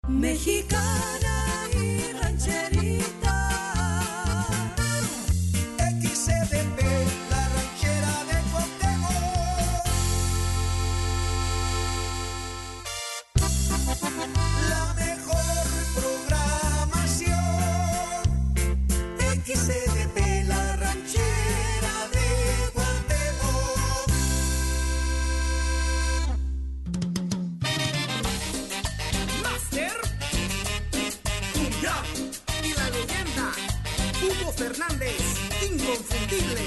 Mexicana y rancherita. XCDP, la ranchera de Cuauhtémoc. La mejor programación. XCDP, la ranchera de Cuauhtémoc. Master Cumbia y la leyenda Hugo Fernández, inconfundible.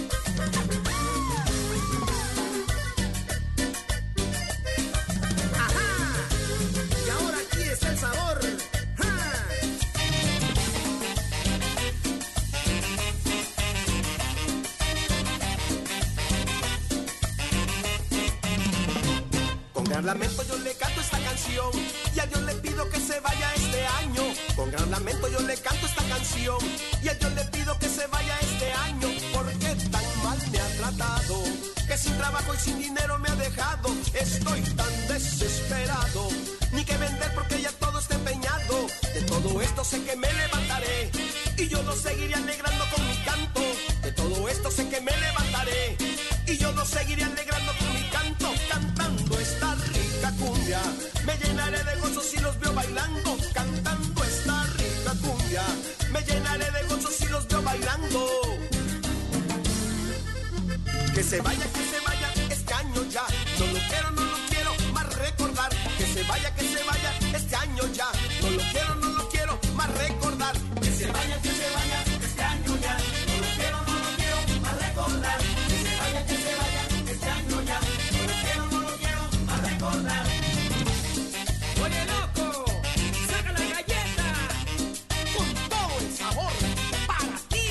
Ajá, y ahora aquí está el sabor. ¡Ja! Con gran lamento yo le canto esta canción y a Dios le pido que se vaya este año. Con gran lamento yo le canto esta canción y a Dios le pido que se vaya este año. Porque tan mal me ha tratado, que sin trabajo y sin dinero me ha dejado. Estoy tan desesperado, ni que vender porque ya todo está empeñado. De todo esto sé que me levantaré y yo lo seguiré alegrando con mi canto. De todo esto sé que me levantaré y yo lo seguiré alegrando con mi canto. Cantando esta rica cumbia, me llenaré de gozo si los veo bailando. Cantando esta rica cumbia, me llenaré de gozo si los veo bailando. Que se vaya este año ya. No lo quiero más recordar. Que se vaya este año ya. No lo quiero más recordar. Que se vaya este año ya. No lo quiero más recordar. Que se vaya este año ya. No lo quiero más recordar. Oye loco, saca la galleta con todo el sabor para ti.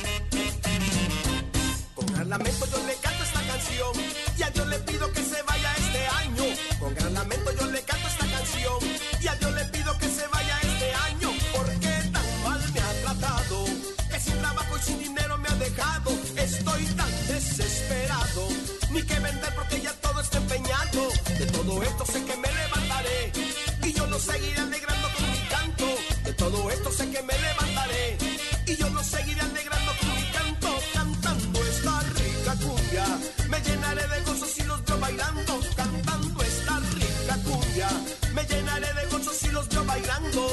Con gran lamento yo le canto esta canción y a Dios le pido que se vaya este año. Con gran lamento yo le canto esta canción y a Dios le pido que se vaya este año. Porque tan mal me ha tratado, que sin trabajo y sin dinero me ha dejado. Estoy tan desesperado, ni que vender porque ya todo está empeñado. De todo esto sé que me levantaré y yo lo seguiré alegrando con mi canto. De todo esto sé que me levantaré y yo lo seguiré alegrando con mi canto. Cantando esta rica cumbia, me llenaré de gozo si los veo bailando. Cantando esta rica cumbia, me llenaré de gozo si los veo bailando.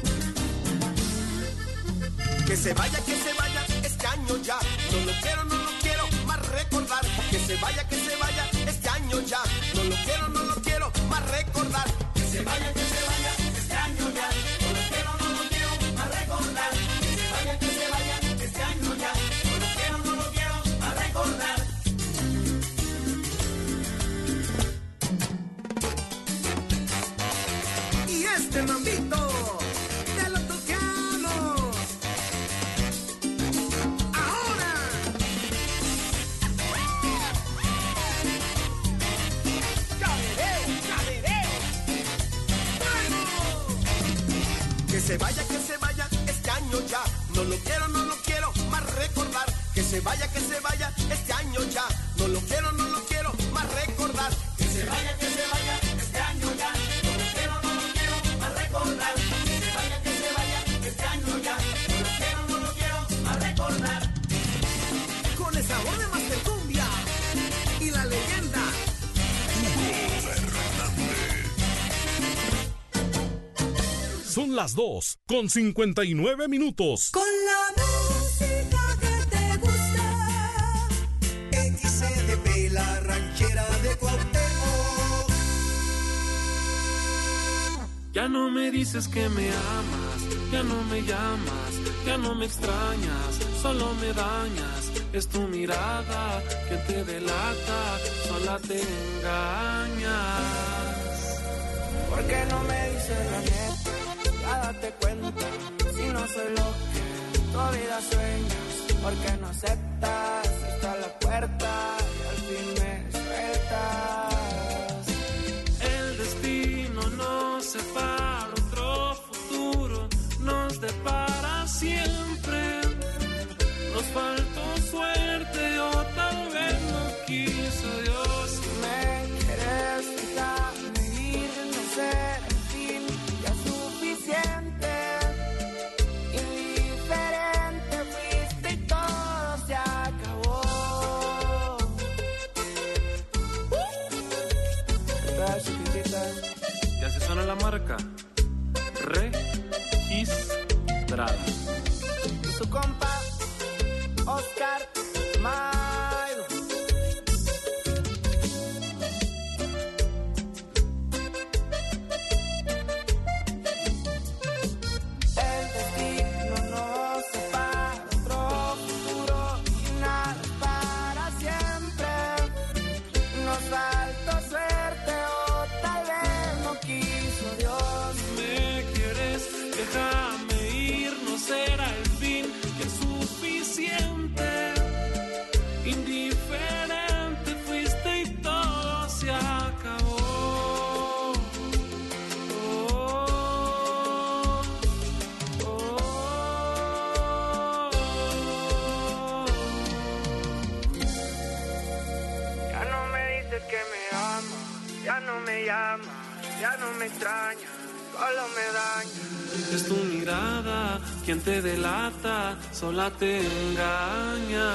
Que se vaya este año ya. No lo quiero más recordar. Que se vaya este año ya. No lo quiero más recordar. Que se vaya este año ya. No lo quiero más recordar. Que se vaya este año ya. No lo quiero más recordar. Y este mambito de los toquianos. Ahora. Cadereo. Que se vaya este año ya. No lo quiero más recordar. Que se vaya este año ya. No lo quiero más recordar. Que se vaya este año ya. No lo quiero más recordar. Que se vaya este año ya. No lo quiero más recordar. Con el sabor de Master Cumbia y la leyenda Son las 2:59. Con la música que te gusta. XCDP, la ranchera de Cuauhtémoc. Ya no me dices que me amas, ya no me llamas, ya no me extrañas, solo me dañas. Es tu mirada que te delata, sola te engañas. ¿Por qué no me dices la neta? Ya date cuenta, si no soy lo que tu vida sueñas. ¿Por qué no aceptas? Está a la puerta y al fin me sueltas. El destino nos separa, otro futuro nos depara siempre. Nos faltó suerte o tal vez no quiso Dios. Si me quieres dejar vivir, no ser el fin, ya sufrí. Suena la marca registrada. Y su compa, Oscar Maido. El destino nos separa, otro futuro y nada para siempre. Nos faltó suerte o tal vez no quiso Dios. Me quieres, déjame ir, no será el fin que es suficiente. Indiferente fuiste y todo se acabó. Ya no me dices que me amas, ya no me llamas, ya no me extrañas, solo me dañas. Es tu mirada quien te delata, sola te engaña.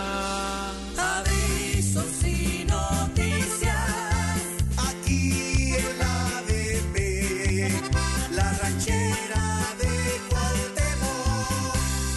Avisos y noticias. Aquí en la ADP, la ranchera de Cuauhtémoc.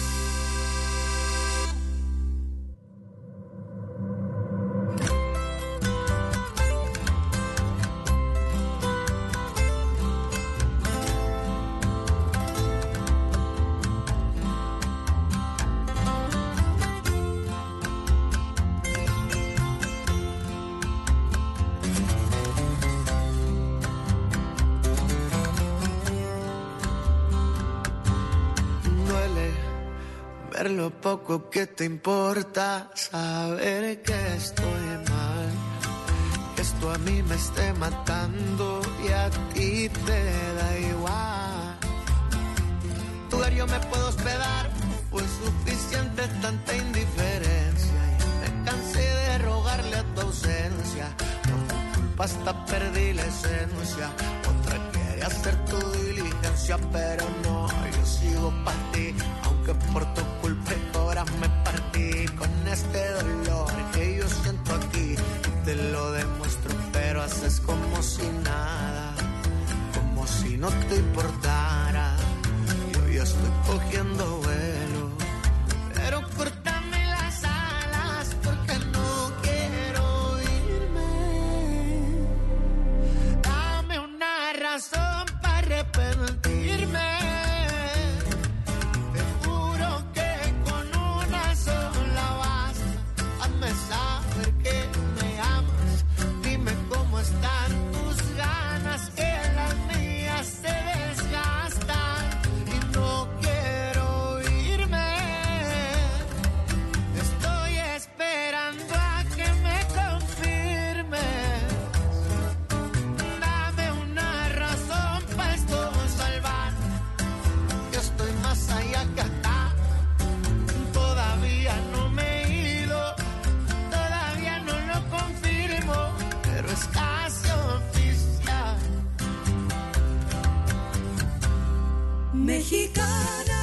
Duele ver lo poco que te importa, saber que estoy mal, que esto a mí me esté matando y a ti te da igual. Tu lugar yo me puedo hospedar, fue suficiente tanta indiferencia. Y me cansé de rogarle a tu ausencia, por tu culpa hasta perdí la esencia. Otra quiere hacer tu diligencia, pero no, yo sigo para ti, aunque por tu culpa ahora me partí. Con este dolor que yo siento aquí, y te lo demuestro, pero haces como si nada, como si no te importara. Yo ya estoy cogiendo vuelo, pero córtame las alas porque no quiero irme. Dame una razón para arrepentirme. Te juro que con una sola basta. Hazme saber que me amas. Dime cómo están tus ganas, que las mías se desgastan. Y no quiero irme. Estoy esperando a que me confirmes. Dame una razón para esto salvar. Yo estoy más allá que acá. Todavía no me he ido, todavía no lo confirmo, pero es casi oficial. Mexicana.